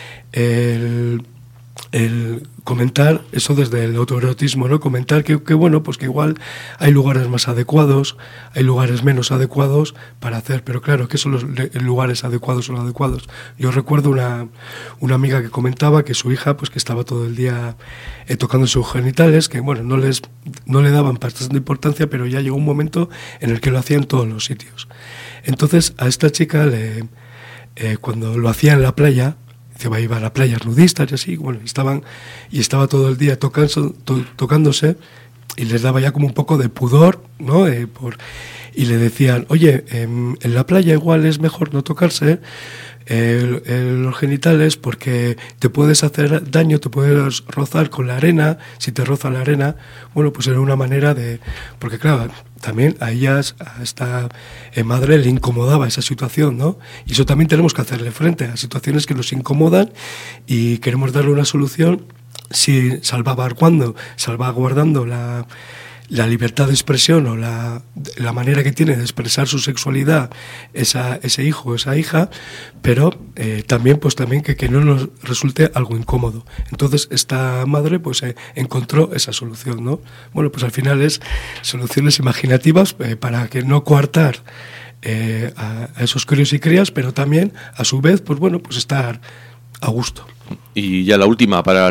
el... el comentar eso desde el autoerotismo, ¿no? Comentar que, que bueno, pues que igual hay lugares más adecuados, hay lugares menos adecuados para hacer, pero claro, ¿qué son los lugares adecuados o no adecuados? Yo recuerdo una, una amiga que comentaba que su hija, pues que estaba todo el día eh, tocando sus genitales, que bueno, no les no le daban bastante importancia, pero ya llegó un momento en el que lo hacía en todos los sitios. Entonces a esta chica, le, eh, cuando lo hacía en la playa, se iba a las playas nudistas y así, bueno, estaban y estaba todo el día tocando, to, tocándose y les daba ya como un poco de pudor, ¿no? Eh, por, y le decían, oye, eh, en la playa igual es mejor no tocarse eh, el, los genitales porque te puedes hacer daño, te puedes rozar con la arena, si te roza la arena, bueno, pues era una manera de... Porque claro, también a ellas, a esta eh, madre le incomodaba esa situación, ¿no? Y eso también tenemos que hacerle frente a situaciones que nos incomodan y queremos darle una solución, si salvaguardando, salvaguardando la... la libertad de expresión o la, la manera que tiene de expresar su sexualidad esa, ese hijo o esa hija, pero eh, también pues también que, que no nos resulte algo incómodo. Entonces esta madre pues eh, encontró esa solución, ¿no? Bueno, pues al final es soluciones imaginativas eh, para que no coartar eh, a, a esos críos y crías, pero también a su vez pues bueno, pues estar a gusto. Y ya la última para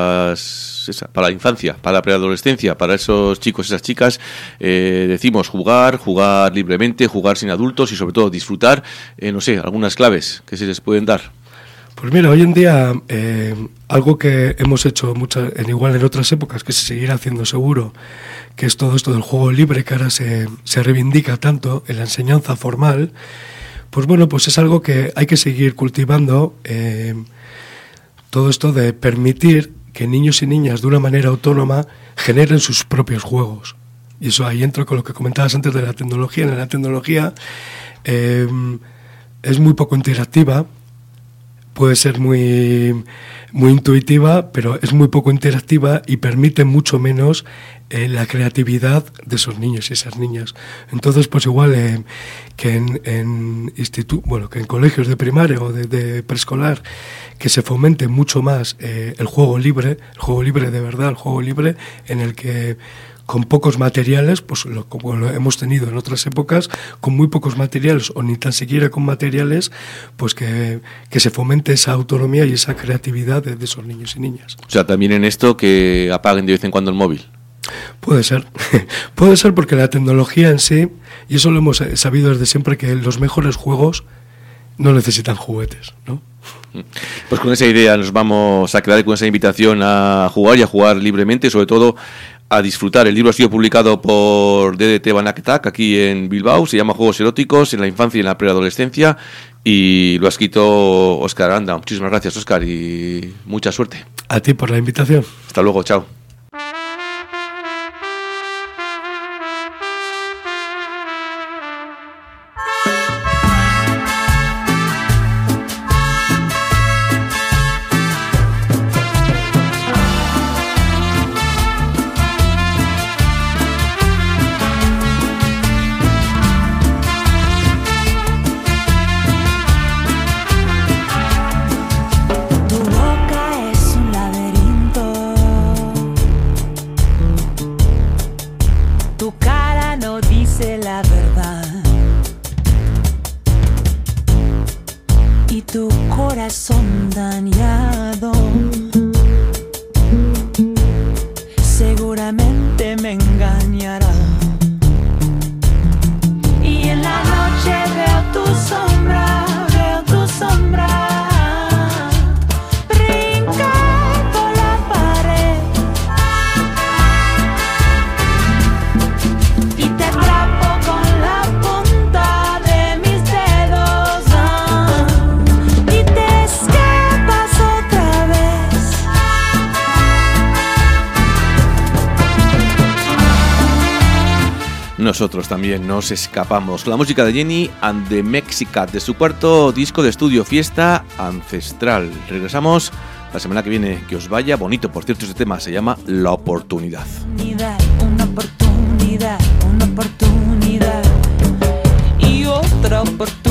las esa, para la infancia, para la preadolescencia, para esos chicos, esas chicas, eh, decimos jugar, jugar libremente, jugar sin adultos y sobre todo disfrutar, eh, no sé, algunas claves que se les pueden dar. Pues mira, hoy en día eh, algo que hemos hecho muchas, en igual en otras épocas, que se seguirá haciendo seguro, que es todo esto del juego libre que ahora se, se reivindica tanto en la enseñanza formal, pues bueno, pues es algo que hay que seguir cultivando, eh, todo esto de permitir que niños y niñas de una manera autónoma generen sus propios juegos. Y eso ahí entro con lo que comentabas antes de la tecnología. En la tecnología eh, es muy poco interactiva, puede ser muy, muy intuitiva, pero es muy poco interactiva y permite mucho menos eh, la creatividad de esos niños y esas niñas. Entonces, pues igual eh, que en, en institu- bueno, que en colegios de primaria o de, de preescolar, que se fomente mucho más eh, el juego libre, el juego libre de verdad, el juego libre en el que con pocos materiales, pues lo, como lo hemos tenido en otras épocas, con muy pocos materiales o ni tan siquiera con materiales, pues que, que se fomente esa autonomía y esa creatividad de, de esos niños y niñas. O sea, también en esto que apaguen de vez en cuando el móvil. Puede ser, puede ser porque la tecnología en sí, y eso lo hemos sabido desde siempre, que los mejores juegos no necesitan juguetes, ¿no? Pues con esa idea nos vamos a quedar con esa invitación a jugar y a jugar libremente, sobre todo a disfrutar. El libro ha sido publicado por D D T Banaketak aquí en Bilbao, se llama Juegos eróticos en la infancia y en la preadolescencia y lo ha escrito Óscar Aranda. Muchísimas gracias, Óscar, y mucha suerte. A ti por la invitación. Hasta luego, chao. Nosotros también nos escapamos con la música de Jenny and the Mexicat de su cuarto disco de estudio Fiesta Ancestral. Regresamos la semana que viene. Que os vaya bonito. Por cierto, este tema se llama La Oportunidad. Una oportunidad, una oportunidad y otra oportunidad.